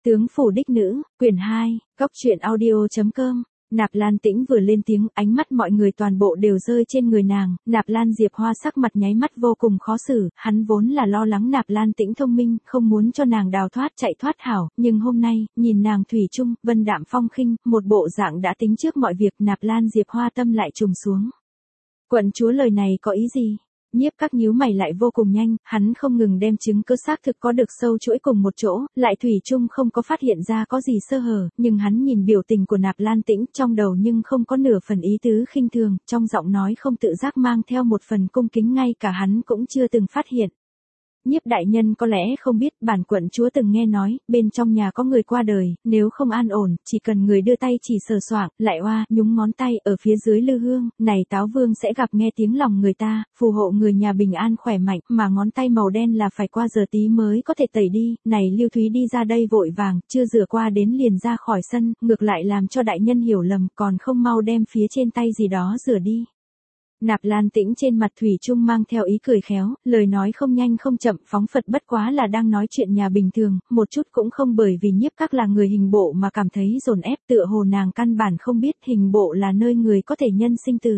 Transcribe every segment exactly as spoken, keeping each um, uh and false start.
Tướng phủ đích nữ, quyển hai, góc truyện audio.com. Nạp Lan Tĩnh vừa lên tiếng, ánh mắt mọi người toàn bộ đều rơi trên người nàng. Nạp Lan Diệp Hoa sắc mặt nháy mắt vô cùng khó xử, hắn vốn là lo lắng Nạp Lan Tĩnh thông minh, không muốn cho nàng đào thoát chạy thoát hảo, nhưng hôm nay, nhìn nàng thủy chung, vân đạm phong khinh, một bộ dạng đã tính trước mọi việc, Nạp Lan Diệp Hoa tâm lại trùng xuống. Quận chúa lời này có ý gì? Nhiếp Các nhíu mày lại vô cùng nhanh, hắn không ngừng đem chứng cứ xác thực có được sâu chuỗi cùng một chỗ, lại thủy chung không có phát hiện ra có gì sơ hở, nhưng hắn nhìn biểu tình của Nạp Lan Tĩnh trong đầu nhưng không có nửa phần ý tứ khinh thường, trong giọng nói không tự giác mang theo một phần cung kính ngay cả hắn cũng chưa từng phát hiện. Nhiếp đại nhân có lẽ không biết, bản quận chúa từng nghe nói, bên trong nhà có người qua đời, nếu không an ổn, chỉ cần người đưa tay chỉ sờ soạng, lại oa, nhúng ngón tay ở phía dưới lư hương, này Táo Vương sẽ gặp nghe tiếng lòng người ta, phù hộ người nhà bình an khỏe mạnh, mà ngón tay màu đen là phải qua giờ tí mới có thể tẩy đi, này Lưu Thúy đi ra đây vội vàng, chưa rửa qua đến liền ra khỏi sân, ngược lại làm cho đại nhân hiểu lầm, còn không mau đem phía trên tay gì đó rửa đi. Nạp Lan Tĩnh trên mặt thủy chung mang theo ý cười khéo, lời nói không nhanh không chậm, phóng phật bất quá là đang nói chuyện nhà bình thường, một chút cũng không bởi vì Nhiếp Các là người hình bộ mà cảm thấy dồn ép, tựa hồ nàng căn bản không biết hình bộ là nơi người có thể nhân sinh tử,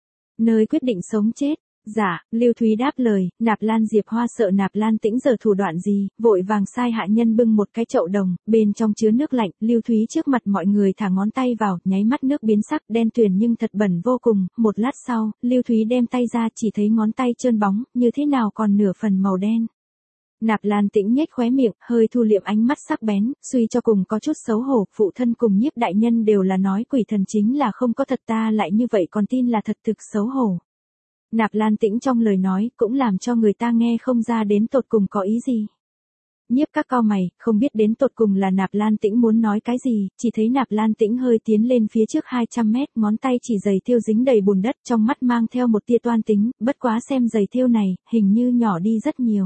nơi quyết định sống chết. Dạ, Lưu Thúy đáp lời, Nạp Lan Diệp Hoa sợ Nạp Lan Tĩnh giờ thủ đoạn gì, vội vàng sai hạ nhân bưng một cái chậu đồng, bên trong chứa nước lạnh, Lưu Thúy trước mặt mọi người thả ngón tay vào, nháy mắt nước biến sắc, đen tuyền nhưng thật bẩn vô cùng, một lát sau, Lưu Thúy đem tay ra chỉ thấy ngón tay trơn bóng, như thế nào còn nửa phần màu đen. Nạp Lan Tĩnh nhếch khóe miệng, hơi thu liệm ánh mắt sắc bén, suy cho cùng có chút xấu hổ, phụ thân cùng Nhiếp đại nhân đều là nói quỷ thần chính là không có thật, ta lại như vậy còn tin là thật, thực xấu hổ. Nạp Lan Tĩnh trong lời nói cũng làm cho người ta nghe không ra đến tột cùng có ý gì. Nhiếp Các cau mày, không biết đến tột cùng là Nạp Lan Tĩnh muốn nói cái gì, chỉ thấy Nạp Lan Tĩnh hơi tiến lên phía trước hai trăm mét, ngón tay chỉ giày thêu dính đầy bùn đất, trong mắt mang theo một tia toan tính, bất quá xem giày thêu này, hình như nhỏ đi rất nhiều.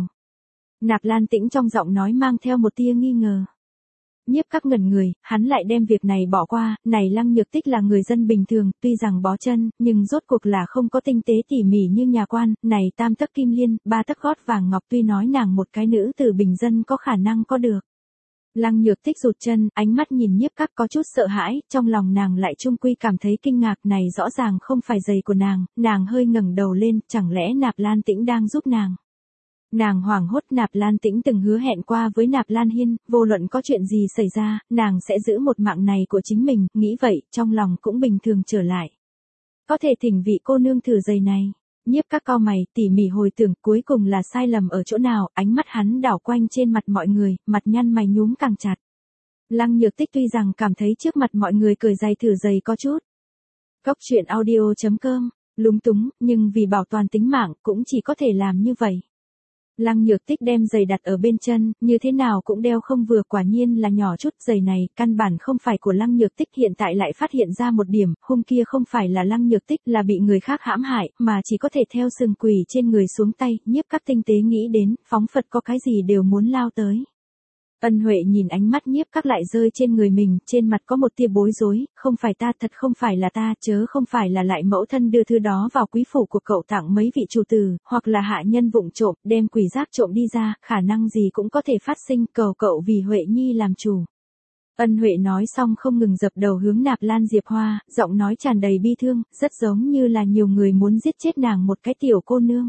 Nạp Lan Tĩnh trong giọng nói mang theo một tia nghi ngờ. Nhiếp Các ngẩn người, hắn lại đem việc này bỏ qua, này Lăng Nhược Tích là người dân bình thường, tuy rằng bó chân, nhưng rốt cuộc là không có tinh tế tỉ mỉ như nhà quan, này tam tấc kim liên, ba tấc gót vàng ngọc, tuy nói nàng một cái nữ từ bình dân có khả năng có được. Lăng Nhược Tích rụt chân, ánh mắt nhìn Nhiếp Các có chút sợ hãi, trong lòng nàng lại trung quy cảm thấy kinh ngạc, này rõ ràng không phải giày của nàng, nàng hơi ngẩng đầu lên, chẳng lẽ Nạp Lan Tĩnh đang giúp nàng. Nàng hoảng hốt, Nạp Lan Tĩnh từng hứa hẹn qua với Nạp Lan Hiên, vô luận có chuyện gì xảy ra, nàng sẽ giữ một mạng này của chính mình, nghĩ vậy, trong lòng cũng bình thường trở lại. Có thể thỉnh vị cô nương thử giày này. Nhiếp Các cau mày, tỉ mỉ hồi tưởng, cuối cùng là sai lầm ở chỗ nào, ánh mắt hắn đảo quanh trên mặt mọi người, mặt nhăn mày nhúm càng chặt. Lăng Nhược Tích tuy rằng cảm thấy trước mặt mọi người cởi giày thử giày có chút. Góc truyện audio.com, lúng túng, nhưng vì bảo toàn tính mạng, cũng chỉ có thể làm như vậy. Lăng Nhược Tích đem giày đặt ở bên chân, như thế nào cũng đeo không vừa, quả nhiên là nhỏ chút, giày này, căn bản không phải của Lăng Nhược Tích, hiện tại lại phát hiện ra một điểm, hôm kia không phải là Lăng Nhược Tích, là bị người khác hãm hại, mà chỉ có thể theo sừng quỷ trên người xuống tay, Nhiếp Các tinh tế nghĩ đến, phóng Phật có cái gì đều muốn lao tới. Ân Huệ nhìn ánh mắt Nhiếp Các lại rơi trên người mình, trên mặt có một tia bối rối, không phải ta, thật không phải là ta, chớ không phải là lại mẫu thân đưa thư đó vào quý phủ của cậu tặng mấy vị chủ tử, hoặc là hạ nhân vụng trộm, đem quỷ giác trộm đi ra, khả năng gì cũng có thể phát sinh, cầu cậu vì Huệ Nhi làm chủ. Ân Huệ nói xong không ngừng dập đầu hướng Nạp Lan Diệp Hoa, giọng nói tràn đầy bi thương, rất giống như là nhiều người muốn giết chết nàng một cái tiểu cô nương.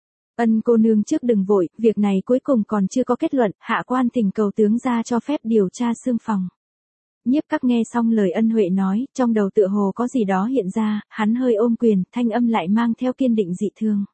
Ân cô nương trước đừng vội, việc này cuối cùng còn chưa có kết luận, hạ quan thỉnh cầu tướng ra cho phép điều tra xương phòng. Nhiếp Các nghe xong lời Ân Huệ nói, trong đầu tựa hồ có gì đó hiện ra, hắn hơi ôm quyền, thanh âm lại mang theo kiên định dị thương.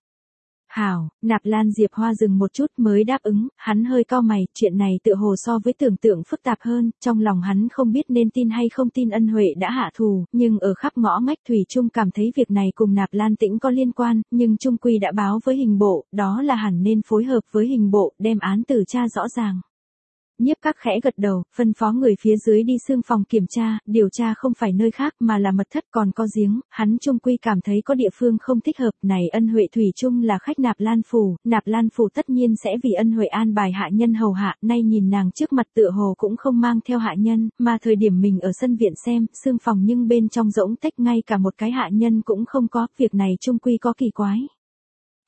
Hảo, Nạp Lan Diệp Hoa dừng một chút mới đáp ứng, hắn hơi cau mày, chuyện này tựa hồ so với tưởng tượng phức tạp hơn, trong lòng hắn không biết nên tin hay không tin Ân Huệ đã hạ thù, nhưng ở khắp ngõ ngách thủy chung cảm thấy việc này cùng Nạp Lan Tĩnh có liên quan, nhưng trung quy đã báo với hình bộ, đó là hẳn nên phối hợp với hình bộ, đem án tử tra rõ ràng. Nhiếp Các khẽ gật đầu, phân phó người phía dưới đi xương phòng kiểm tra, điều tra không phải nơi khác mà là mật thất còn có giếng, hắn trung quy cảm thấy có địa phương không thích hợp, này Ân Huệ thủy chung là khách Nạp Lan phủ, Nạp Lan phủ tất nhiên sẽ vì Ân Huệ an bài hạ nhân hầu hạ, nay nhìn nàng trước mặt tựa hồ cũng không mang theo hạ nhân, mà thời điểm mình ở sân viện xem, xương phòng nhưng bên trong rỗng tách ngay cả một cái hạ nhân cũng không có, việc này trung quy có kỳ quái.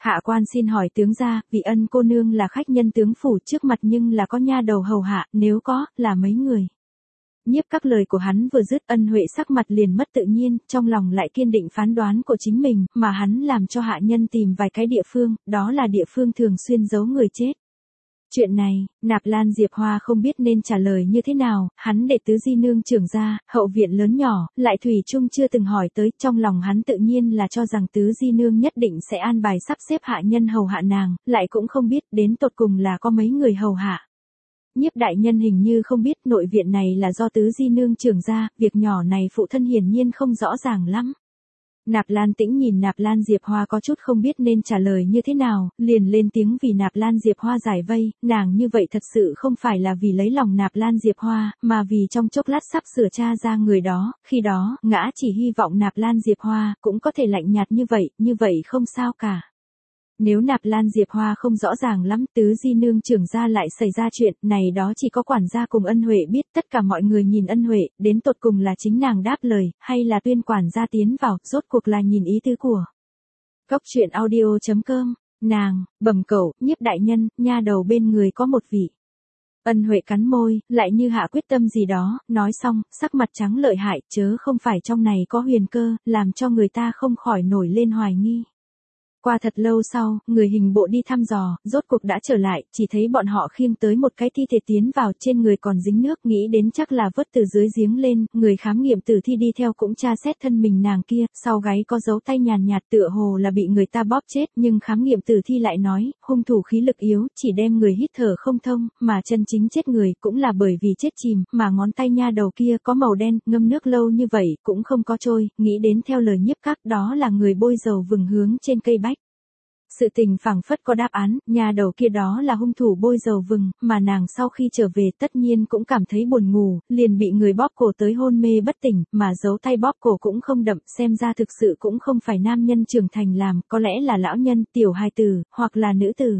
Hạ quan xin hỏi tướng gia, vị Ân cô nương là khách nhân tướng phủ trước mặt nhưng là có nha đầu hầu hạ, nếu có, là mấy người. Nhiếp các lời của hắn vừa dứt, Ân Huệ sắc mặt liền mất tự nhiên, trong lòng lại kiên định phán đoán của chính mình, mà hắn làm cho hạ nhân tìm vài cái địa phương, đó là địa phương thường xuyên giấu người chết. Chuyện này, Nạp Lan Diệp Hoa không biết nên trả lời như thế nào, hắn để tứ di nương trưởng ra, hậu viện lớn nhỏ, lại thủy chung chưa từng hỏi tới, trong lòng hắn tự nhiên là cho rằng tứ di nương nhất định sẽ an bài sắp xếp hạ nhân hầu hạ nàng, lại cũng không biết đến tột cùng là có mấy người hầu hạ. Nhiếp đại nhân hình như không biết nội viện này là do tứ di nương trưởng ra, việc nhỏ này phụ thân hiển nhiên không rõ ràng lắm. Nạp Lan Tĩnh nhìn Nạp Lan Diệp Hoa có chút không biết nên trả lời như thế nào, liền lên tiếng vì Nạp Lan Diệp Hoa giải vây, nàng như vậy thật sự không phải là vì lấy lòng Nạp Lan Diệp Hoa, mà vì trong chốc lát sắp sửa tra ra người đó, khi đó, ngã chỉ hy vọng Nạp Lan Diệp Hoa cũng có thể lạnh nhạt như vậy, như vậy không sao cả. Nếu Nạp Lan Diệp Hoa không rõ ràng lắm, tứ di nương trưởng ra lại xảy ra chuyện, này đó chỉ có quản gia cùng Ân Huệ biết, tất cả mọi người nhìn Ân Huệ, đến tột cùng là chính nàng đáp lời, hay là tuyên quản gia tiến vào, rốt cuộc là nhìn ý tứ của. Cốc truyện audio chấm com, nàng, bẩm cẩu, Nhiếp đại nhân, nha đầu bên người có một vị. Ân Huệ cắn môi, lại như hạ quyết tâm gì đó, nói xong, sắc mặt trắng lợi hại, chớ không phải trong này có huyền cơ, làm cho người ta không khỏi nổi lên hoài nghi. Qua thật lâu sau, người hình bộ đi thăm dò, rốt cuộc đã trở lại, chỉ thấy bọn họ khiêng tới một cái thi thể tiến vào, trên người còn dính nước, nghĩ đến chắc là vớt từ dưới giếng lên, người khám nghiệm tử thi đi theo cũng tra xét thân mình nàng kia, sau gáy có dấu tay nhàn nhạt tựa hồ là bị người ta bóp chết, nhưng khám nghiệm tử thi lại nói, hung thủ khí lực yếu, chỉ đem người hít thở không thông, mà chân chính chết người cũng là bởi vì chết chìm, mà ngón tay nha đầu kia có màu đen, ngâm nước lâu như vậy, cũng không có trôi, nghĩ đến theo lời Nhiếp các đó là người bôi dầu vừng hướng trên cây bách. Sự tình phảng phất có đáp án, nhà đầu kia đó là hung thủ bôi dầu vừng, mà nàng sau khi trở về tất nhiên cũng cảm thấy buồn ngủ, liền bị người bóp cổ tới hôn mê bất tỉnh, mà dấu tay bóp cổ cũng không đậm, xem ra thực sự cũng không phải nam nhân trưởng thành làm, có lẽ là lão nhân, tiểu hài tử, hoặc là nữ tử.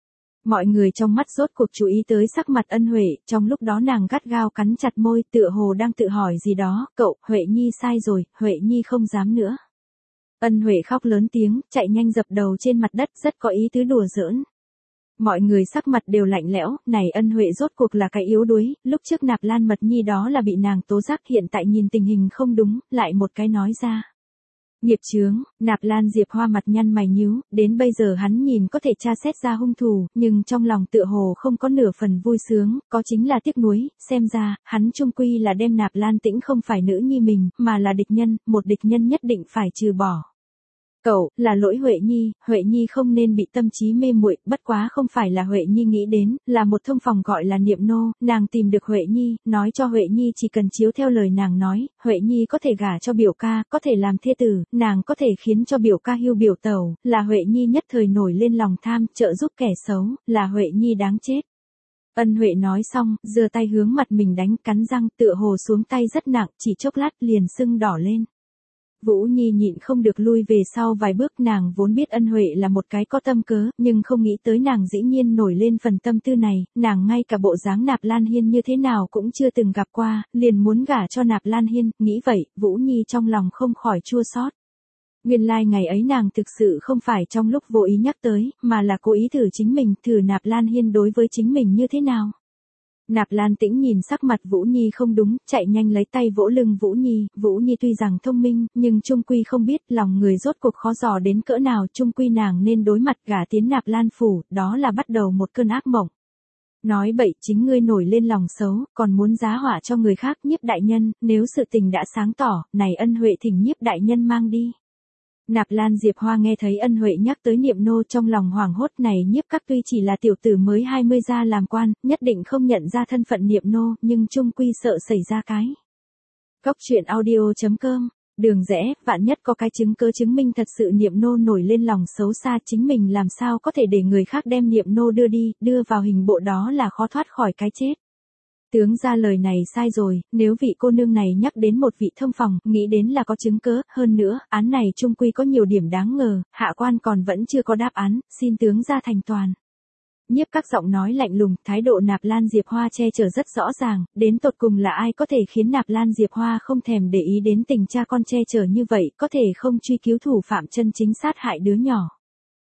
Mọi người trong mắt rốt cuộc chú ý tới sắc mặt Ân Huệ, trong lúc đó nàng gắt gao cắn chặt môi, tựa hồ đang tự hỏi gì đó, cậu, Huệ Nhi sai rồi, Huệ Nhi không dám nữa. Ân Huệ khóc lớn tiếng, chạy nhanh dập đầu trên mặt đất, rất có ý tứ đùa giỡn. Mọi người sắc mặt đều lạnh lẽo, này Ân Huệ rốt cuộc là cái yếu đuối, lúc trước Nạp Lan Mật Nhi đó là bị nàng tố giác, hiện tại nhìn tình hình không đúng, lại một cái nói ra. Nghiệp chướng, Nạp Lan Diệp Hoa mặt nhăn mày nhíu, đến bây giờ hắn nhìn có thể tra xét ra hung thủ, nhưng trong lòng tựa hồ không có nửa phần vui sướng, có chính là tiếc nuối, xem ra, hắn chung quy là đem Nạp Lan Tĩnh không phải nữ nhi mình, mà là địch nhân, một địch nhân nhất định phải trừ bỏ. Cậu, là lỗi Huệ Nhi, Huệ Nhi không nên bị tâm trí mê muội, bất quá không phải là Huệ Nhi nghĩ đến, là một thông phòng gọi là Niệm Nô, nàng tìm được Huệ Nhi, nói cho Huệ Nhi chỉ cần chiếu theo lời nàng nói, Huệ Nhi có thể gả cho biểu ca, có thể làm thê tử, nàng có thể khiến cho biểu ca hưu biểu tẩu, là Huệ Nhi nhất thời nổi lên lòng tham, trợ giúp kẻ xấu, là Huệ Nhi đáng chết. Ân Huệ nói xong, giơ tay hướng mặt mình đánh, cắn răng, tựa hồ xuống tay rất nặng, chỉ chốc lát liền sưng đỏ lên. Vũ Nhi nhịn không được lui về sau vài bước, nàng vốn biết Ân Huệ là một cái có tâm cớ, nhưng không nghĩ tới nàng dĩ nhiên nổi lên phần tâm tư này, nàng ngay cả bộ dáng Nạp Lan Hiên như thế nào cũng chưa từng gặp qua, liền muốn gả cho Nạp Lan Hiên, nghĩ vậy, Vũ Nhi trong lòng không khỏi chua xót. Nguyên lai like ngày ấy nàng thực sự không phải trong lúc vô ý nhắc tới, mà là cố ý thử chính mình, thử Nạp Lan Hiên đối với chính mình như thế nào. Nạp Lan Tĩnh nhìn sắc mặt Vũ Nhi không đúng, chạy nhanh lấy tay vỗ lưng Vũ Nhi, Vũ Nhi tuy rằng thông minh, nhưng trung quy không biết lòng người rốt cuộc khó dò đến cỡ nào, trung quy nàng nên đối mặt gả tiến Nạp Lan phủ, đó là bắt đầu một cơn ác mộng. Nói bậy, chính ngươi nổi lên lòng xấu, còn muốn giá họa cho người khác, Nhiếp đại nhân, nếu sự tình đã sáng tỏ, này Ân Huệ thỉnh Nhiếp đại nhân mang đi. Nạp Lan Diệp Hoa nghe thấy Ân Huệ nhắc tới Niệm Nô trong lòng hoảng hốt, này Nhiếp các tuy chỉ là tiểu tử mới hai mươi ra làm quan, nhất định không nhận ra thân phận Niệm Nô, nhưng chung quy sợ xảy ra cái. Cốc truyện audio chấm com, đường rẽ, vạn nhất có cái chứng cứ chứng minh thật sự Niệm Nô nổi lên lòng xấu xa, chính mình làm sao có thể để người khác đem Niệm Nô đưa đi, đưa vào hình bộ, đó là khó thoát khỏi cái chết. Tướng ra lời này sai rồi, nếu vị cô nương này nhắc đến một vị thông phòng, nghĩ đến là có chứng cớ, hơn nữa, án này chung quy có nhiều điểm đáng ngờ, hạ quan còn vẫn chưa có đáp án, xin tướng ra thành toàn. Nhiếp các giọng nói lạnh lùng, thái độ Nạp Lan Diệp Hoa che chở rất rõ ràng, đến tột cùng là ai có thể khiến Nạp Lan Diệp Hoa không thèm để ý đến tình cha con che chở như vậy, có thể không truy cứu thủ phạm chân chính sát hại đứa nhỏ.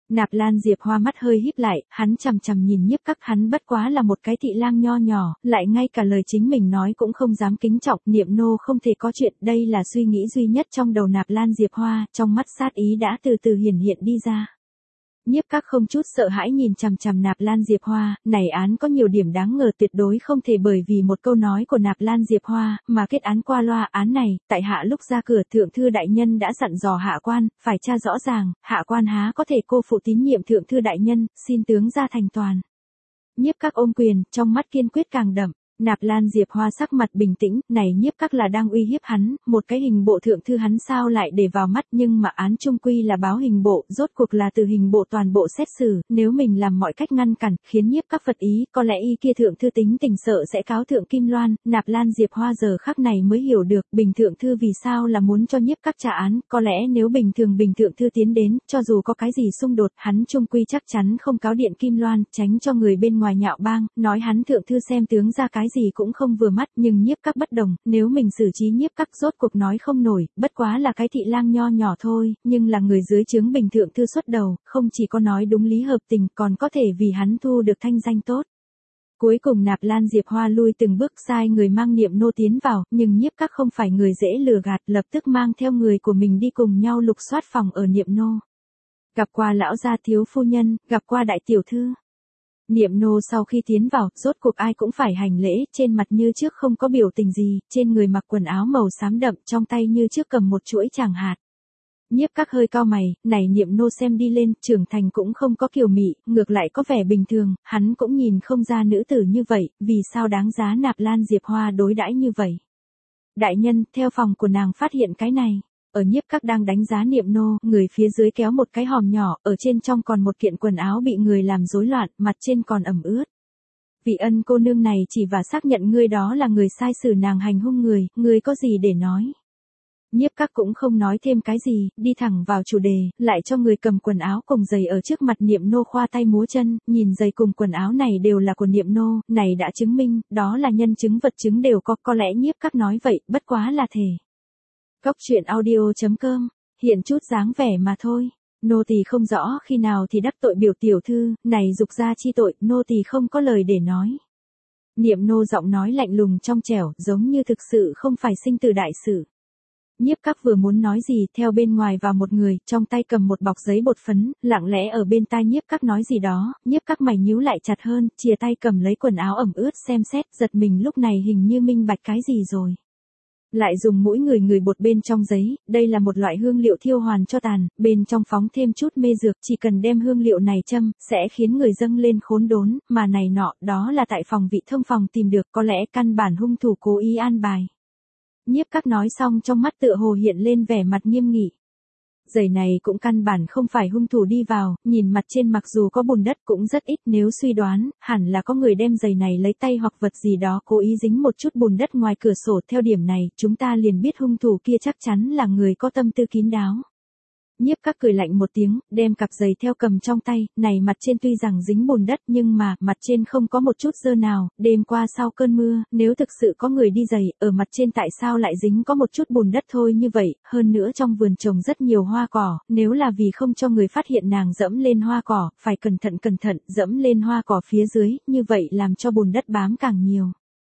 Nạp Lan Diệp Hoa mắt hơi híp lại, hắn chằm chằm nhìn Nhiếp Các, hắn bất quá là một cái thị lang nho nhỏ, lại ngay cả lời chính mình nói cũng không dám kính trọng, niệm nô không thể có chuyện, đây là suy nghĩ duy nhất trong đầu Nạp Lan Diệp Hoa, trong mắt sát ý đã từ từ hiển hiện đi ra. Nhiếp Các không chút sợ hãi nhìn chằm chằm Nạp Lan Diệp Hoa, này án có nhiều điểm đáng ngờ, tuyệt đối không thể bởi vì một câu nói của Nạp Lan Diệp Hoa, mà kết án qua loa. Án này, tại hạ lúc ra cửa thượng thư đại nhân đã dặn dò hạ quan, phải tra rõ ràng, hạ quan há có thể cô phụ tín nhiệm thượng thư đại nhân, xin tướng ra thành toàn. Nhiếp Các ôm quyền, trong mắt kiên quyết càng đậm. Nạp Lan Diệp Hoa sắc mặt bình tĩnh, này Nhiếp Các là đang uy hiếp hắn, một cái hình bộ thượng thư hắn sao lại để vào mắt, nhưng mà án trung quy là báo hình bộ, rốt cuộc là từ hình bộ toàn bộ xét xử, nếu mình làm mọi cách ngăn cản, khiến Nhiếp Các phật ý, có lẽ y kia thượng thư tính tình sợ sẽ cáo thượng Kim Loan. Nạp Lan Diệp Hoa giờ khắc này mới hiểu được, bình thượng thư vì sao là muốn cho Nhiếp Các trả án, có lẽ nếu bình thường bình thượng thư tiến đến, cho dù có cái gì xung đột, hắn trung quy chắc chắn không cáo điện Kim Loan, tránh cho người bên ngoài nhạo báng, nói hắn thượng thư xem tướng ra cái gì cũng không vừa mắt, nhưng Nhiếp Các bất đồng, nếu mình xử trí Nhiếp Các rốt cuộc nói không nổi, bất quá là cái thị lang nho nhỏ thôi, nhưng là người dưới trướng bình thượng thư xuất đầu, không chỉ có nói đúng lý hợp tình, còn có thể vì hắn thu được thanh danh tốt. Cuối cùng Nạp Lan Diệp Hoa lui từng bước, sai người mang niệm nô tiến vào, nhưng Nhiếp Các không phải người dễ lừa gạt, lập tức mang theo người của mình đi cùng nhau lục soát phòng ở niệm nô. Gặp qua lão gia thiếu phu nhân, gặp qua đại tiểu thư. Niệm nô sau khi tiến vào, rốt cuộc ai cũng phải hành lễ, trên mặt như trước không có biểu tình gì, trên người mặc quần áo màu xám đậm, trong tay như trước cầm một chuỗi tràng hạt. Nhiếp Các hơi cau mày, này niệm nô xem đi lên, trưởng thành cũng không có kiều mị, ngược lại có vẻ bình thường, hắn cũng nhìn không ra nữ tử như vậy, vì sao đáng giá Nạp Lan Diệp Hoa đối đãi như vậy. Đại nhân, theo phòng của nàng phát hiện cái này. Ở Nhiếp Các đang đánh giá niệm nô, người phía dưới kéo một cái hòm nhỏ, ở trên trong còn một kiện quần áo bị người làm rối loạn, mặt trên còn ẩm ướt. Vị ân cô nương này chỉ và xác nhận ngươi đó là người sai xử nàng hành hung người, ngươi có gì để nói. Nhiếp Các cũng không nói thêm cái gì, đi thẳng vào chủ đề, lại cho người cầm quần áo cùng giày ở trước mặt niệm nô khoa tay múa chân, nhìn giày cùng quần áo này đều là của niệm nô, này đã chứng minh, đó là nhân chứng vật chứng đều có, có lẽ Nhiếp Các nói vậy, bất quá là thể. Cốc truyện audio chấm com, hiện chút dáng vẻ mà thôi. Nô tỳ không rõ khi nào thì đắc tội biểu tiểu thư, này dục ra chi tội, nô tỳ không có lời để nói. Niệm nô giọng nói lạnh lùng trong trẻo, giống như thực sự không phải sinh tử đại sự. Nhiếp Các vừa muốn nói gì, theo bên ngoài vào một người, trong tay cầm một bọc giấy bột phấn, lặng lẽ ở bên tai Nhiếp Các nói gì đó, Nhiếp Các mày nhíu lại chặt hơn, chìa tay cầm lấy quần áo ẩm ướt xem xét, giật mình lúc này hình như minh bạch cái gì rồi. Lại dùng mũi người người bột bên trong giấy, đây là một loại hương liệu thiêu hoàn cho tàn, bên trong phóng thêm chút mê dược, chỉ cần đem hương liệu này châm, sẽ khiến người dâng lên khốn đốn, mà này nọ, đó là tại phòng vị thông phòng tìm được, có lẽ căn bản hung thủ cố ý an bài. Nhiếp Các nói xong trong mắt tựa hồ hiện lên vẻ mặt nghiêm nghị. Giày này cũng căn bản không phải hung thủ đi vào, nhìn mặt trên mặc dù có bùn đất cũng rất ít, nếu suy đoán, hẳn là có người đem giày này lấy tay hoặc vật gì đó cố ý dính một chút bùn đất ngoài cửa sổ, theo điểm này, chúng ta liền biết hung thủ kia chắc chắn là người có tâm tư kín đáo. Nhiếp Các cười lạnh một tiếng, đem cặp giày theo cầm trong tay, này mặt trên tuy rằng dính bùn đất nhưng mà, mặt trên không có một chút dơ nào, đêm qua sau cơn mưa, nếu thực sự có người đi giày, ở mặt trên tại sao lại dính có một chút bùn đất thôi như vậy, hơn nữa trong vườn trồng rất nhiều hoa cỏ, nếu là vì không cho người phát hiện nàng dẫm lên hoa cỏ, phải cẩn thận cẩn thận, dẫm lên hoa cỏ phía dưới, như vậy làm cho bùn đất bám càng nhiều.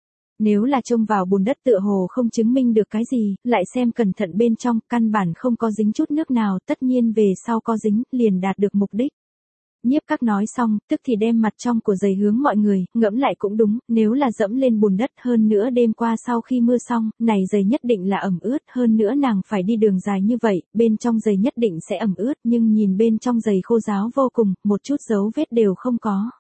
Nếu là trông vào bùn đất tựa hồ không chứng minh được cái gì, lại xem cẩn thận bên trong, căn bản không có dính chút nước nào, tất nhiên về sau có dính, liền đạt được mục đích. Nhiếp Các nói xong, tức thì đem mặt trong của giày hướng mọi người, ngẫm lại cũng đúng, nếu là dẫm lên bùn đất, hơn nữa đêm qua sau khi mưa xong, này giày nhất định là ẩm ướt, hơn nữa nàng phải đi đường dài như vậy, bên trong giày nhất định sẽ ẩm ướt, nhưng nhìn bên trong giày khô ráo vô cùng, một chút dấu vết đều không có.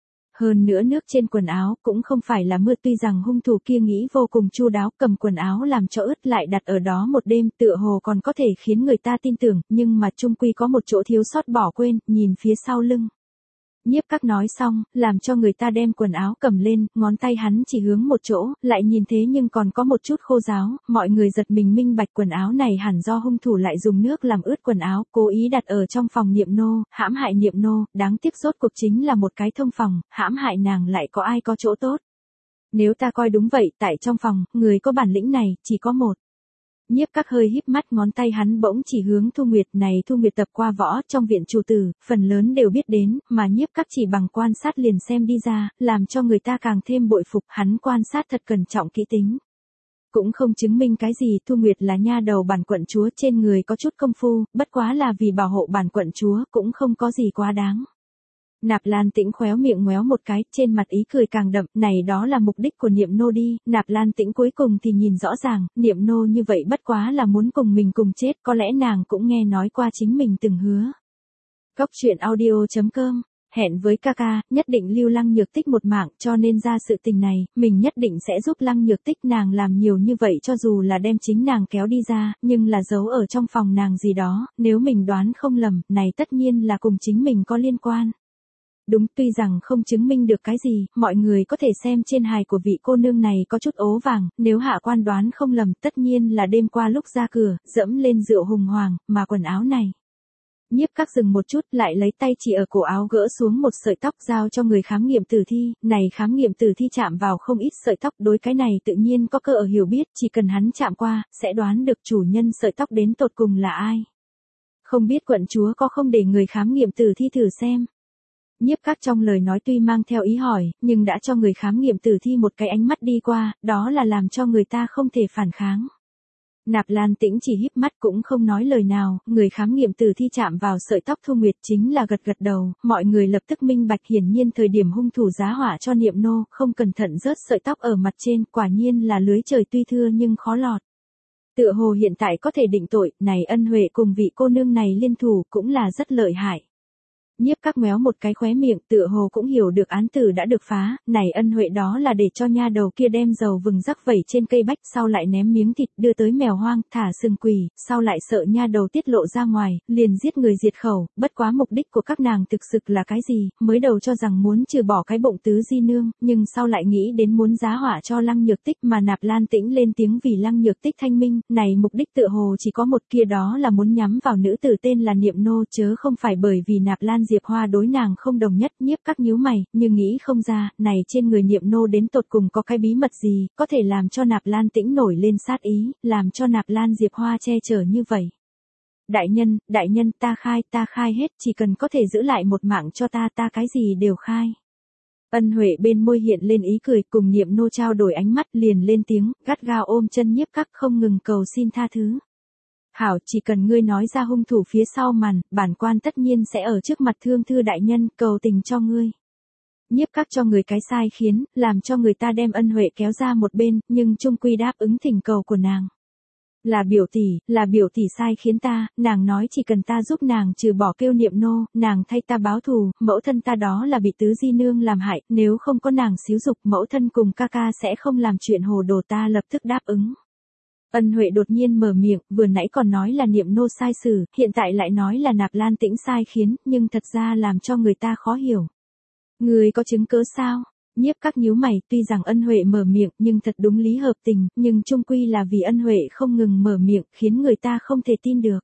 Hơn nữa nước trên quần áo cũng không phải là mưa, tuy rằng hung thủ kia nghĩ vô cùng chu đáo, cầm quần áo làm cho ướt lại đặt ở đó một đêm, tựa hồ còn có thể khiến người ta tin tưởng, nhưng mà chung quy có một chỗ thiếu sót bỏ quên, nhìn phía sau lưng. Nhiếp Các nói xong, làm cho người ta đem quần áo cầm lên, ngón tay hắn chỉ hướng một chỗ, lại nhìn thế nhưng còn có một chút khô ráo, mọi người giật mình minh bạch quần áo này hẳn do hung thủ lại dùng nước làm ướt quần áo, cố ý đặt ở trong phòng niệm nô, hãm hại niệm nô, đáng tiếc rốt cuộc chính là một cái thông phòng, hãm hại nàng lại có ai có chỗ tốt. Nếu ta coi đúng vậy, tại trong phòng, người có bản lĩnh này, chỉ có một. Nhiếp Các hơi híp mắt, ngón tay hắn bỗng chỉ hướng Thu Nguyệt. Này Thu Nguyệt tập qua võ, trong viện chủ tử, phần lớn đều biết đến, mà Nhiếp Các chỉ bằng quan sát liền xem đi ra, làm cho người ta càng thêm bội phục. Hắn quan sát thật cẩn trọng kỹ tính. Cũng không chứng minh cái gì, Thu Nguyệt là nha đầu bản quận chúa, trên người có chút công phu, bất quá là vì bảo hộ bản quận chúa, cũng không có gì quá đáng. Nạp Lan Tĩnh khóe miệng ngoéo một cái, trên mặt ý cười càng đậm, này đó là mục đích của Niệm Nô đi. Nạp Lan Tĩnh cuối cùng thì nhìn rõ ràng, Niệm Nô như vậy bất quá là muốn cùng mình cùng chết, có lẽ nàng cũng nghe nói qua chính mình từng hứa. Cốc truyện audio chấm com, hẹn với ca ca, nhất định lưu Lăng Nhược Tích một mạng, cho nên ra sự tình này, mình nhất định sẽ giúp Lăng Nhược Tích. Nàng làm nhiều như vậy cho dù là đem chính nàng kéo đi ra, nhưng là giấu ở trong phòng nàng gì đó, nếu mình đoán không lầm, này tất nhiên là cùng chính mình có liên quan. Đúng, tuy rằng không chứng minh được cái gì, mọi người có thể xem trên hài của vị cô nương này có chút ố vàng, nếu hạ quan đoán không lầm, tất nhiên là đêm qua lúc ra cửa, dẫm lên rượu hùng hoàng, mà quần áo này. Nhiếp Các dừng một chút, lại lấy tay chỉ ở cổ áo gỡ xuống một sợi tóc giao cho người khám nghiệm tử thi, này khám nghiệm tử thi chạm vào không ít sợi tóc, đối cái này tự nhiên có cơ ở hiểu biết, chỉ cần hắn chạm qua, sẽ đoán được chủ nhân sợi tóc đến tột cùng là ai. Không biết quận chúa có không để người khám nghiệm tử thi thử xem. Nhiếp Các trong lời nói tuy mang theo ý hỏi, nhưng đã cho người khám nghiệm tử thi một cái ánh mắt đi qua, đó là làm cho người ta không thể phản kháng. Nạp Lan Tĩnh chỉ híp mắt cũng không nói lời nào, người khám nghiệm tử thi chạm vào sợi tóc Thu Nguyệt chính là gật gật đầu, mọi người lập tức minh bạch, hiển nhiên thời điểm hung thủ giá họa cho Niệm Nô, không cẩn thận rớt sợi tóc ở mặt trên, quả nhiên là lưới trời tuy thưa nhưng khó lọt. Tựa hồ hiện tại có thể định tội, này Ân Huệ cùng vị cô nương này liên thủ cũng là rất lợi hại. Nhiếp Các méo một cái khóe miệng, tựa hồ cũng hiểu được án tử đã được phá, này Ân Huệ đó là để cho nha đầu kia đem dầu vừng rắc vẩy trên cây bách, sau lại ném miếng thịt đưa tới mèo hoang, thả sừng quỷ, sau lại sợ nha đầu tiết lộ ra ngoài, liền giết người diệt khẩu, bất quá mục đích của các nàng thực sự là cái gì, mới đầu cho rằng muốn trừ bỏ cái bụng tứ di nương, nhưng sau lại nghĩ đến muốn giá họa cho Lăng Nhược Tích, mà Nạp Lan Tĩnh lên tiếng vì Lăng Nhược Tích thanh minh, này mục đích tựa hồ chỉ có một, kia đó là muốn nhắm vào nữ tử tên là Niệm Nô, chớ không phải bởi vì Nạp Lan Diệp Hoa đối nàng không đồng nhất. Nhiếp Các nhíu mày, nhưng nghĩ không ra, này trên người Niệm Nô đến tột cùng có cái bí mật gì, có thể làm cho Nạp Lan Tĩnh nổi lên sát ý, làm cho Nạp Lan Diệp Hoa che chở như vậy. Đại nhân, đại nhân, ta khai, ta khai hết, chỉ cần có thể giữ lại một mạng cho ta, ta cái gì đều khai. Ân Huệ bên môi hiện lên ý cười, cùng Niệm Nô trao đổi ánh mắt, liền lên tiếng, gắt gao ôm chân Nhiếp Các, không ngừng cầu xin tha thứ. Hảo, chỉ cần ngươi nói ra hung thủ phía sau màn, bản quan tất nhiên sẽ ở trước mặt thương thư đại nhân, cầu tình cho ngươi. Nhiếp Các cho người cái sai khiến, làm cho người ta đem Ân Huệ kéo ra một bên, nhưng chung quy đáp ứng thỉnh cầu của nàng. Là biểu tỷ, là biểu tỷ sai khiến ta, nàng nói chỉ cần ta giúp nàng trừ bỏ kêu Niệm Nô, nàng thay ta báo thù, mẫu thân ta đó là bị tứ di nương làm hại, nếu không có nàng xíu dục, mẫu thân cùng ca ca sẽ không làm chuyện hồ đồ, ta lập tức đáp ứng. Ân Huệ đột nhiên mở miệng, vừa nãy còn nói là Niệm Nô sai xử, hiện tại lại nói là Nạp Lan Tĩnh sai khiến, nhưng thật ra làm cho người ta khó hiểu. Người có chứng cớ sao? Nhiếp Các nhíu mày, tuy rằng Ân Huệ mở miệng, nhưng thật đúng lý hợp tình, nhưng chung quy là vì Ân Huệ không ngừng mở miệng, khiến người ta không thể tin được.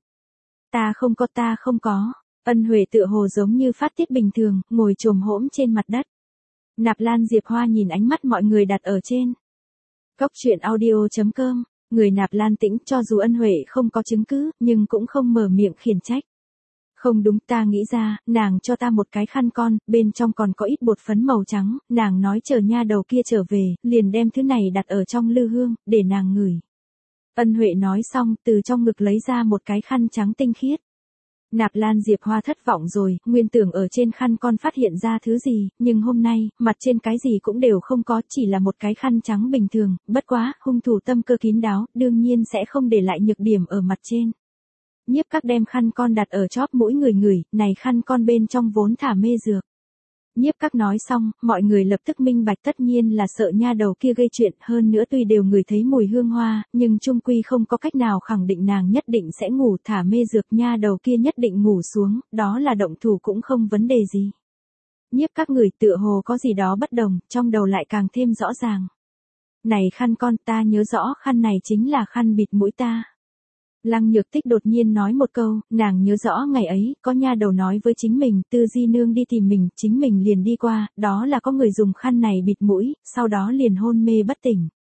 Ta không có, ta không có. Ân Huệ tựa hồ giống như phát tiết bình thường, ngồi chồm hổm trên mặt đất. Nạp Lan Diệp Hoa nhìn ánh mắt mọi người đặt ở trên. Cốc truyện audio chấm com, người Nạp Lan Tĩnh cho dù Ân Huệ không có chứng cứ, nhưng cũng không mở miệng khiển trách. Không đúng, ta nghĩ ra, nàng cho ta một cái khăn con, bên trong còn có ít bột phấn màu trắng, nàng nói chờ nha đầu kia trở về, liền đem thứ này đặt ở trong lư hương, để nàng ngửi. Ân Huệ nói xong, từ trong ngực lấy ra một cái khăn trắng tinh khiết. Nạp Lan Diệp Hoa thất vọng rồi, nguyên tưởng ở trên khăn con phát hiện ra thứ gì, nhưng hôm nay, mặt trên cái gì cũng đều không có, chỉ là một cái khăn trắng bình thường, bất quá, hung thủ tâm cơ kín đáo, đương nhiên sẽ không để lại nhược điểm ở mặt trên. Nhiếp Các đem khăn con đặt ở chóp mũi người ngửi, này khăn con bên trong vốn thả mê dược. Nhiếp Các nói xong, mọi người lập tức minh bạch, tất nhiên là sợ nha đầu kia gây chuyện, hơn nữa tuy đều ngửi thấy mùi hương hoa, nhưng chung quy không có cách nào khẳng định nàng nhất định sẽ ngủ, thả mê dược nha đầu kia nhất định ngủ xuống, đó là động thủ cũng không vấn đề gì. Nhiếp Các người tựa hồ có gì đó bất đồng, trong đầu lại càng thêm rõ ràng. Này khăn con, ta nhớ rõ khăn này chính là khăn bịt mũi ta. Lăng Nhược Tích đột nhiên nói một câu, nàng nhớ rõ ngày ấy, có nha đầu nói với chính mình, Tư Di Nương đi tìm mình, chính mình liền đi qua, đó là có người dùng khăn này bịt mũi, sau đó liền hôn mê bất tỉnh.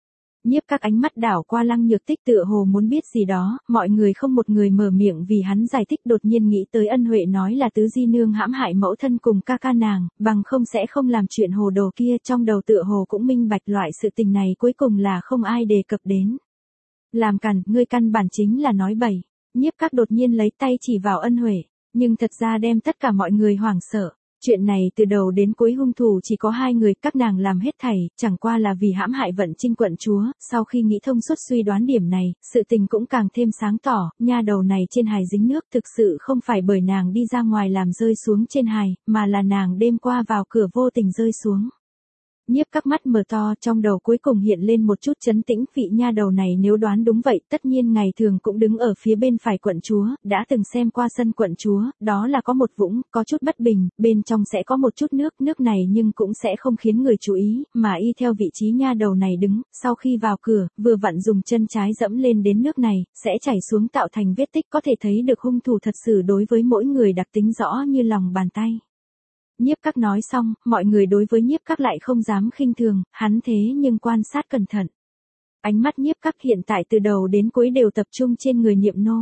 Nhiếp các ánh mắt đảo qua Lăng Nhược Tích tựa hồ muốn biết gì đó, mọi người không một người mở miệng vì hắn giải thích đột nhiên nghĩ tới Ân Huệ nói là tứ di nương hãm hại mẫu thân cùng ca ca nàng, bằng không sẽ không làm chuyện hồ đồ kia, trong đầu tựa hồ cũng minh bạch loại sự tình này cuối cùng là không ai đề cập đến. Làm càn, ngươi căn bản chính là nói bậy. Nhiếp các đột nhiên lấy tay chỉ vào Ân Huệ, nhưng thật ra đem tất cả mọi người hoảng sợ. Chuyện này từ đầu đến cuối hung thủ chỉ có hai người, các nàng làm hết thảy, chẳng qua là vì hãm hại Vận Trinh quận chúa, sau khi nghĩ thông suốt suy đoán điểm này, sự tình cũng càng thêm sáng tỏ, nha đầu này trên hài dính nước thực sự không phải bởi nàng đi ra ngoài làm rơi xuống trên hài, mà là nàng đêm qua vào cửa vô tình rơi xuống. Nhiếp các mắt mở to, trong đầu cuối cùng hiện lên một chút chấn tĩnh, vị nha đầu này nếu đoán đúng vậy, tất nhiên ngày thường cũng đứng ở phía bên phải quận chúa, đã từng xem qua sân quận chúa, đó là có một vũng, có chút bất bình, bên trong sẽ có một chút nước, nước này nhưng cũng sẽ không khiến người chú ý, mà y theo vị trí nha đầu này đứng, sau khi vào cửa, vừa vặn dùng chân trái dẫm lên đến nước này, sẽ chảy xuống tạo thành vết tích, có thể thấy được hung thủ thật sự đối với mỗi người đặc tính rõ như lòng bàn tay. Nhiếp các nói xong, mọi người đối với nhiếp các lại không dám khinh thường, hắn thế nhưng quan sát cẩn thận. Ánh mắt nhiếp các hiện tại từ đầu đến cuối đều tập trung trên người Niệm Nô.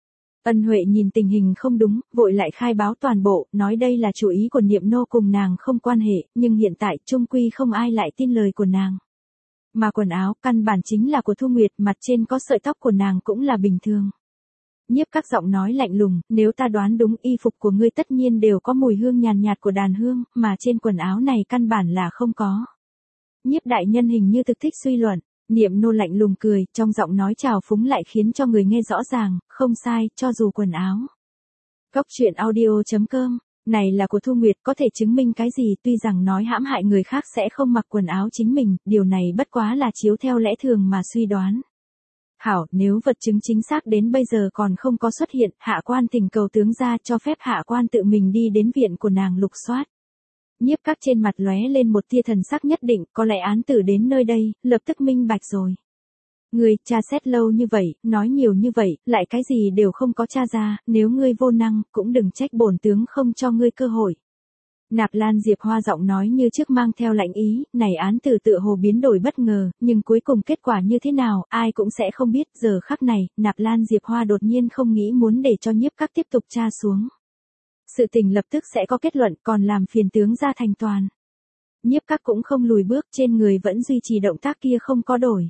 Ân Huệ nhìn tình hình không đúng, vội lại khai báo toàn bộ, nói đây là chủ ý của Niệm Nô cùng nàng không quan hệ, nhưng hiện tại chung quy không ai lại tin lời của nàng. Mà quần áo căn bản chính là của Thu Nguyệt, mặt trên có sợi tóc của nàng cũng là bình thường. Nhiếp các giọng nói lạnh lùng, nếu ta đoán đúng y phục của ngươi tất nhiên đều có mùi hương nhàn nhạt của đàn hương, mà trên quần áo này căn bản là không có. Nhiếp đại nhân hình như thực thích suy luận, Niệm Nô lạnh lùng cười, trong giọng nói trào phúng lại khiến cho người nghe rõ ràng, không sai, cho dù quần áo. Cốc truyện audio chấm com, này là của Thu Nguyệt, có thể chứng minh cái gì, tuy rằng nói hãm hại người khác sẽ không mặc quần áo chính mình, điều này bất quá là chiếu theo lẽ thường mà suy đoán. Hảo, nếu vật chứng chính xác đến bây giờ còn không có xuất hiện, hạ quan thỉnh cầu tướng gia cho phép hạ quan tự mình đi đến viện của nàng lục soát. Nhiếp các trên mặt lóe lên một tia thần sắc nhất định, có lẽ án tử đến nơi đây, lập tức minh bạch rồi. Ngươi, tra xét lâu như vậy, nói nhiều như vậy, lại cái gì đều không có tra ra, nếu ngươi vô năng, cũng đừng trách bổn tướng không cho ngươi cơ hội. Nạp Lan Diệp Hoa giọng nói như trước mang theo lạnh ý, này án tử tựa hồ biến đổi bất ngờ, nhưng cuối cùng kết quả như thế nào, ai cũng sẽ không biết, giờ khắc này, Nạp Lan Diệp Hoa đột nhiên không nghĩ muốn để cho nhiếp các tiếp tục tra xuống. Sự tình lập tức sẽ có kết luận, còn làm phiền tướng gia thành toàn. Nhiếp các cũng không lùi bước, trên người vẫn duy trì động tác kia không có đổi.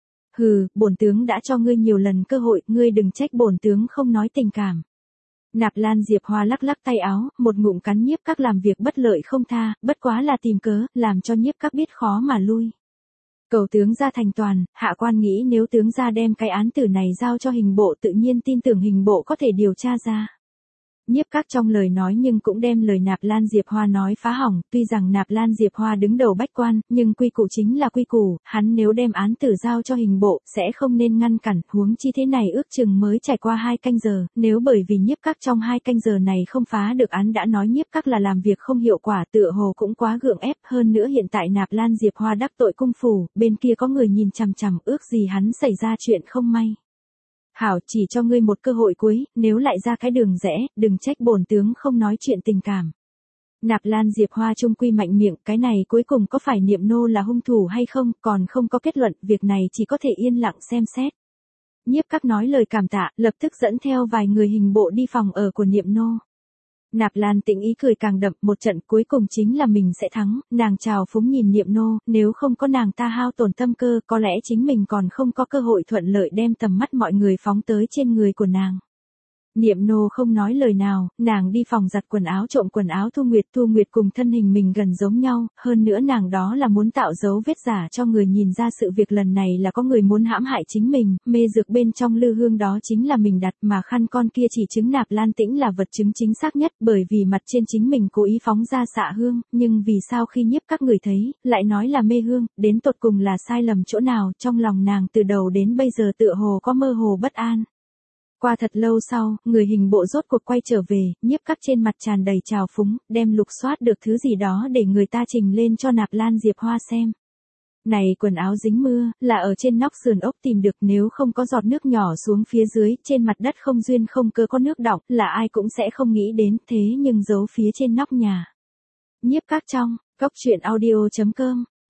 Hừ, bổn tướng đã cho ngươi nhiều lần cơ hội, ngươi đừng trách bổn tướng không nói tình cảm. Nạp Lan Diệp Hoa lắc lắc tay áo, một ngụm cắn nhiếp các làm việc bất lợi không tha, bất quá là tìm cớ, làm cho nhiếp các biết khó mà lui. Cầu tướng gia thành toàn, hạ quan nghĩ nếu tướng gia đem cái án tử này giao cho hình bộ tự nhiên tin tưởng hình bộ có thể điều tra ra. Nhiếp các trong lời nói nhưng cũng đem lời Nạp Lan Diệp Hoa nói phá hỏng, tuy rằng Nạp Lan Diệp Hoa đứng đầu bách quan, nhưng quy củ chính là quy củ, hắn nếu đem án tử giao cho hình bộ, sẽ không nên ngăn cản, huống chi thế này ước chừng mới trải qua hai canh giờ, nếu bởi vì nhiếp các trong hai canh giờ này không phá được án đã nói nhiếp các là làm việc không hiệu quả tựa hồ cũng quá gượng ép, hơn nữa hiện tại Nạp Lan Diệp Hoa đắc tội cung phủ, bên kia có người nhìn chằm chằm, ước gì hắn xảy ra chuyện không may. Hảo, chỉ cho ngươi một cơ hội cuối, nếu lại ra cái đường rẽ, đừng trách bổn tướng không nói chuyện tình cảm. Nạp Lan Diệp Hoa trung quy mạnh miệng, cái này cuối cùng có phải Niệm Nô là hung thủ hay không, còn không có kết luận, việc này chỉ có thể yên lặng xem xét. Nhiếp các nói lời cảm tạ, lập tức dẫn theo vài người hình bộ đi phòng ở của Niệm Nô. Nạp Lan Tĩnh ý cười càng đậm, một trận cuối cùng chính là mình sẽ thắng, nàng trào phúng nhìn Niệm Nô, nếu không có nàng ta hao tổn tâm cơ, có lẽ chính mình còn không có cơ hội thuận lợi đem tầm mắt mọi người phóng tới trên người của nàng. Niệm Nô không nói lời nào, nàng đi phòng giặt quần áo trộm quần áo Thu Nguyệt, Thu Nguyệt cùng thân hình mình gần giống nhau, hơn nữa nàng đó là muốn tạo dấu vết giả cho người nhìn ra sự việc lần này là có người muốn hãm hại chính mình, mê dược bên trong lư hương đó chính là mình đặt mà khăn con kia chỉ chứng Nạp Lan Tĩnh là vật chứng chính xác nhất bởi vì mặt trên chính mình cố ý phóng ra xạ hương, nhưng vì sao khi nhiếp các người thấy, lại nói là mê hương, đến tột cùng là sai lầm chỗ nào, trong lòng nàng từ đầu đến bây giờ tựa hồ có mơ hồ bất an. Qua thật lâu sau, người hình bộ rốt cuộc quay trở về, nhiếp các trên mặt tràn đầy trào phúng, đem lục soát được thứ gì đó để người ta trình lên cho Nạp Lan Diệp Hoa xem. Này quần áo dính mưa, là ở trên nóc sườn ốc tìm được nếu không có giọt nước nhỏ xuống phía dưới, trên mặt đất không duyên không cơ có nước đọng, là ai cũng sẽ không nghĩ đến, thế nhưng giấu phía trên nóc nhà. Nhiếp các trong, cốc truyện audio chấm com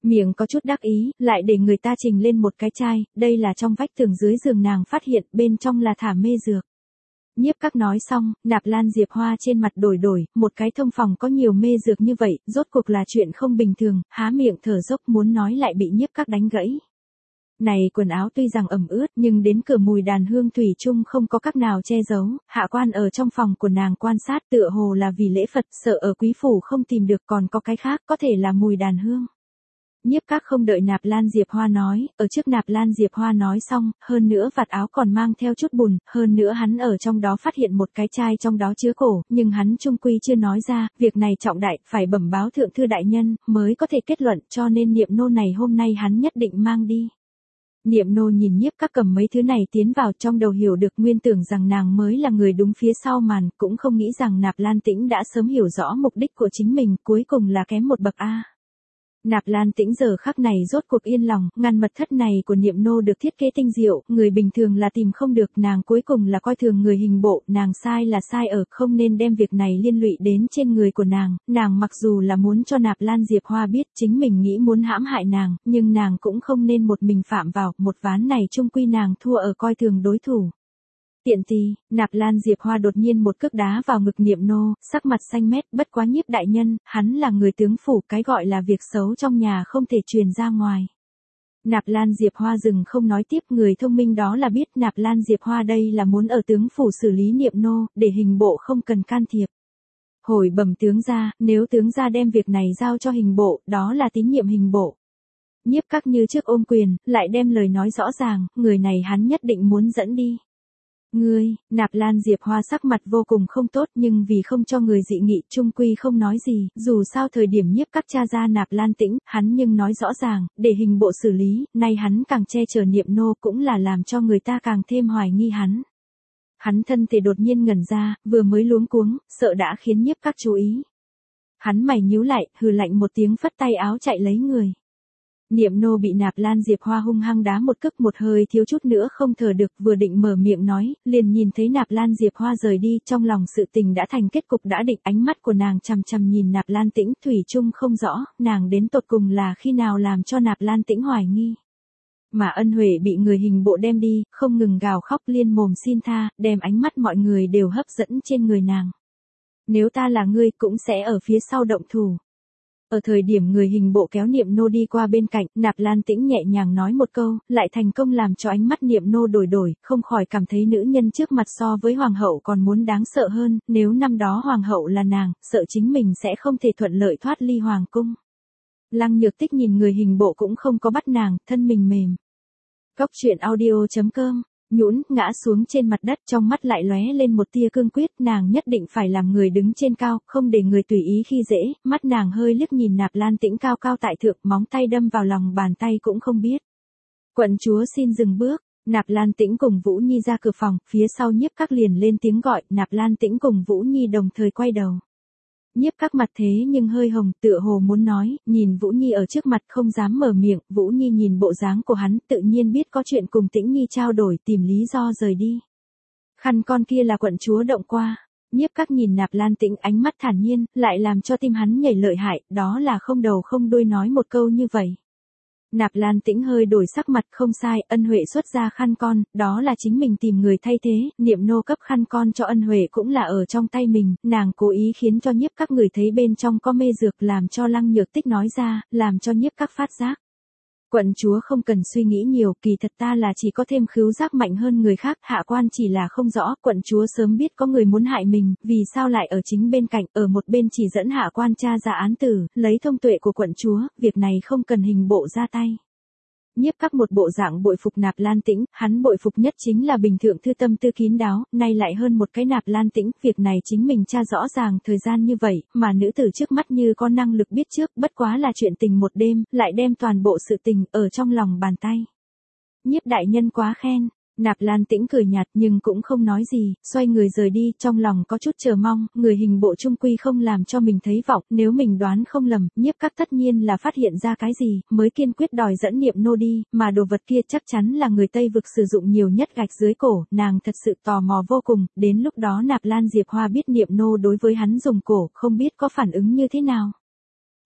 Miệng có chút đắc ý, lại để người ta trình lên một cái chai, đây là trong vách tường dưới giường nàng phát hiện, bên trong là thả mê dược. Nhiếp Các nói xong, Nạp Lan Diệp Hoa trên mặt đổi đổi, một cái thông phòng có nhiều mê dược như vậy, rốt cuộc là chuyện không bình thường, há miệng thở dốc muốn nói lại bị Nhiếp Các đánh gãy. Này quần áo tuy rằng ẩm ướt nhưng đến cửa mùi đàn hương thủy chung không có cách nào che giấu, hạ quan ở trong phòng của nàng quan sát tựa hồ là vì lễ Phật, sợ ở quý phủ không tìm được còn có cái khác, có thể là mùi đàn hương. Nhiếp Các không đợi Nạp Lan Diệp Hoa nói, ở trước Nạp Lan Diệp Hoa nói xong, hơn nữa vạt áo còn mang theo chút bùn, hơn nữa hắn ở trong đó phát hiện một cái chai trong đó chứa cổ, nhưng hắn trung quy chưa nói ra, việc này trọng đại, phải bẩm báo thượng thư đại nhân, mới có thể kết luận, cho nên Niệm Nô này hôm nay hắn nhất định mang đi. Niệm Nô nhìn Nhiếp Các cầm mấy thứ này tiến vào, trong đầu hiểu được, nguyên tưởng rằng nàng mới là người đúng phía sau màn, cũng không nghĩ rằng Nạp Lan Tĩnh đã sớm hiểu rõ mục đích của chính mình, cuối cùng là kém một bậc a. Nạp Lan Tĩnh giờ khắc này rốt cuộc yên lòng, ngăn mật thất này của Niệm Nô được thiết kế tinh diệu, người bình thường là tìm không được, nàng cuối cùng là coi thường người hình bộ, nàng sai là sai ở không nên đem việc này liên lụy đến trên người của nàng, nàng mặc dù là muốn cho Nạp Lan Diệp Hoa biết chính mình nghĩ muốn hãm hại nàng, nhưng nàng cũng không nên một mình phạm vào, một ván này chung quy nàng thua ở coi thường đối thủ. Tiện tì, Nạp Lan Diệp Hoa đột nhiên một cước đá vào ngực Niệm Nô, sắc mặt xanh mét, bất quá Nhiếp đại nhân, hắn là người tướng phủ, cái gọi là việc xấu trong nhà không thể truyền ra ngoài. Nạp Lan Diệp Hoa dừng không nói tiếp, người thông minh đó là biết Nạp Lan Diệp Hoa đây là muốn ở tướng phủ xử lý Niệm Nô, để hình bộ không cần can thiệp. Hồi bẩm tướng gia, nếu tướng gia đem việc này giao cho hình bộ, đó là tín nhiệm hình bộ. Nhiếp Các như trước ôm quyền, lại đem lời nói rõ ràng, người này hắn nhất định muốn dẫn đi. Ngươi, Nạp Lan Diệp Hoa sắc mặt vô cùng không tốt nhưng vì không cho người dị nghị trung quy không nói gì, dù sao thời điểm Nhiếp Các tra ra Nạp Lan Tĩnh, hắn nhưng nói rõ ràng, để hình bộ xử lý, nay hắn càng che chở Niệm Nô cũng là làm cho người ta càng thêm hoài nghi hắn. Hắn thân thể đột nhiên ngẩn ra, vừa mới luống cuống, sợ đã khiến Nhiếp Các chú ý. Hắn mày nhíu lại, hừ lạnh một tiếng phất tay áo chạy lấy người. Niệm Nô bị Nạp Lan Diệp Hoa hung hăng đá một cước, một hơi thiếu chút nữa không thở được, vừa định mở miệng nói, liền nhìn thấy Nạp Lan Diệp Hoa rời đi, trong lòng sự tình đã thành kết cục đã định, ánh mắt của nàng chằm chằm nhìn Nạp Lan Tĩnh, thủy chung không rõ, nàng đến tột cùng là khi nào làm cho Nạp Lan Tĩnh hoài nghi. Mà Ân Huệ bị người hình bộ đem đi, không ngừng gào khóc liên mồm xin tha, đem ánh mắt mọi người đều hấp dẫn trên người nàng. Nếu ta là ngươi cũng sẽ ở phía sau động thủ. Ở thời điểm người hình bộ kéo Niệm Nô đi qua bên cạnh, Nạp Lan Tĩnh nhẹ nhàng nói một câu, lại thành công làm cho ánh mắt Niệm Nô đổi đổi, không khỏi cảm thấy nữ nhân trước mặt so với hoàng hậu còn muốn đáng sợ hơn, nếu năm đó hoàng hậu là nàng, sợ chính mình sẽ không thể thuận lợi thoát ly hoàng cung. Lăng Nhược Tích nhìn người hình bộ cũng không có bắt nàng, thân mình mềm. Góc truyện audio chấm com nhũn, ngã xuống trên mặt đất, trong mắt lại lóe lên một tia cương quyết, nàng nhất định phải làm người đứng trên cao, không để người tùy ý khi dễ, mắt nàng hơi liếc nhìn Nạp Lan Tĩnh cao cao tại thượng, móng tay đâm vào lòng bàn tay cũng không biết. Quận chúa xin dừng bước. Nạp Lan Tĩnh cùng Vũ Nhi ra cửa phòng, phía sau Nhiếp Các liền lên tiếng gọi, Nạp Lan Tĩnh cùng Vũ Nhi đồng thời quay đầu. Nhiếp Các mặt thế nhưng hơi hồng, tựa hồ muốn nói, nhìn Vũ Nhi ở trước mặt không dám mở miệng, Vũ Nhi nhìn bộ dáng của hắn, tự nhiên biết có chuyện cùng Tĩnh Nhi trao đổi, tìm lý do rời đi. Khăn con kia là quận chúa động qua. Nhiếp Các nhìn Nạp Lan Tĩnh ánh mắt thản nhiên, lại làm cho tim hắn nhảy lợi hại, đó là không đầu không đuôi nói một câu như vậy. Nạp Lan Tĩnh hơi đổi sắc mặt, không sai, Ân Huệ xuất ra khăn con, đó là chính mình tìm người thay thế, Niệm Nô cấp khăn con cho Ân Huệ cũng là ở trong tay mình, nàng cố ý khiến cho Nhiếp Các người thấy bên trong có mê dược, làm cho Lăng Nhược Tích nói ra, làm cho Nhiếp Các phát giác. Quận chúa không cần suy nghĩ nhiều, kỳ thật ta là chỉ có thêm khứu giác mạnh hơn người khác, hạ quan chỉ là không rõ, quận chúa sớm biết có người muốn hại mình, vì sao lại ở chính bên cạnh, ở một bên chỉ dẫn hạ quan tra ra án tử, lấy thông tuệ của quận chúa, việc này không cần hình bộ ra tay. Nhiếp Các một bộ dạng bội phục Nạp Lan Tĩnh, hắn bội phục nhất chính là bình thượng thư tâm tư kín đáo, nay lại hơn một cái Nạp Lan Tĩnh, việc này chính mình tra rõ ràng thời gian như vậy, mà nữ tử trước mắt như có năng lực biết trước, bất quá là chuyện tình một đêm, lại đem toàn bộ sự tình ở trong lòng bàn tay. Nhiếp đại nhân quá khen. Nạp Lan Tĩnh cười nhạt nhưng cũng không nói gì, xoay người rời đi, trong lòng có chút chờ mong, người hình bộ trung quy không làm cho mình thấy vọng, nếu mình đoán không lầm, Nhiếp Các tất nhiên là phát hiện ra cái gì, mới kiên quyết đòi dẫn Niệm Nô đi, mà đồ vật kia chắc chắn là người Tây vực sử dụng nhiều nhất gạch dưới cổ, nàng thật sự tò mò vô cùng, đến lúc đó Nạp Lan Diệp Hoa biết Niệm Nô đối với hắn dùng cổ, không biết có phản ứng như thế nào.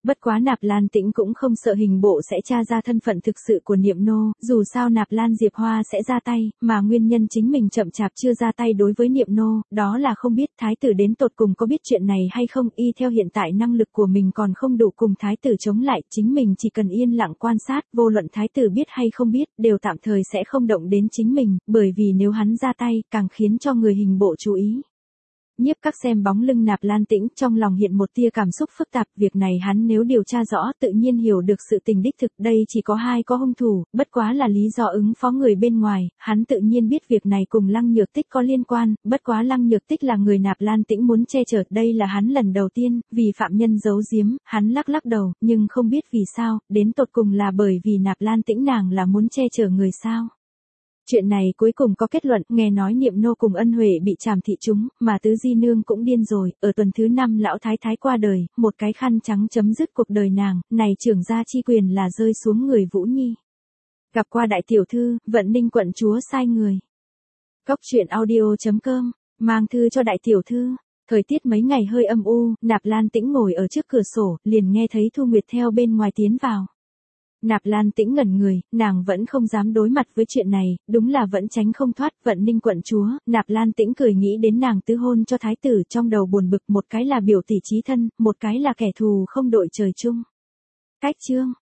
Bất quá Nạp Lan Tĩnh cũng không sợ hình bộ sẽ tra ra thân phận thực sự của Niệm Nô, dù sao Nạp Lan Diệp Hoa sẽ ra tay, mà nguyên nhân chính mình chậm chạp chưa ra tay đối với Niệm Nô, đó là không biết thái tử đến tột cùng có biết chuyện này hay không, y theo hiện tại năng lực của mình còn không đủ cùng thái tử chống lại, chính mình chỉ cần yên lặng quan sát, vô luận thái tử biết hay không biết, đều tạm thời sẽ không động đến chính mình, bởi vì nếu hắn ra tay, càng khiến cho người hình bộ chú ý. Nhiếp Các xem bóng lưng Nạp Lan Tĩnh, trong lòng hiện một tia cảm xúc phức tạp, việc này hắn nếu điều tra rõ, tự nhiên hiểu được sự tình đích thực, đây chỉ có hai có hung thủ, bất quá là lý do ứng phó người bên ngoài, hắn tự nhiên biết việc này cùng Lăng Nhược Tích có liên quan, bất quá Lăng Nhược Tích là người Nạp Lan Tĩnh muốn che chở, đây là hắn lần đầu tiên, vì phạm nhân giấu giếm, hắn lắc lắc đầu, nhưng không biết vì sao, đến tột cùng là bởi vì Nạp Lan Tĩnh nàng là muốn che chở người sao. Chuyện này cuối cùng có kết luận, nghe nói Niệm Nô cùng Ân Huệ bị trảm thị chúng, mà Tứ Di Nương cũng điên rồi, ở tuần thứ năm lão thái thái qua đời, một cái khăn trắng chấm dứt cuộc đời nàng, này trưởng gia chi quyền là rơi xuống người Vũ Nhi. Gặp qua đại tiểu thư, Vận Ninh quận chúa sai người. Cóc truyện audio chấm com, mang thư cho đại tiểu thư. Thời tiết mấy ngày hơi âm u, Nạp Lan Tĩnh ngồi ở trước cửa sổ, liền nghe thấy Thu Nguyệt theo bên ngoài tiến vào. Nạp Lan Tĩnh ngẩn người, nàng vẫn không dám đối mặt với chuyện này, đúng là vẫn tránh không thoát. Vận Ninh quận chúa, Nạp Lan Tĩnh cười nghĩ đến nàng tứ hôn cho thái tử, trong đầu buồn bực, một cái là biểu tỷ chí thân, một cái là kẻ thù không đội trời chung. Cách chương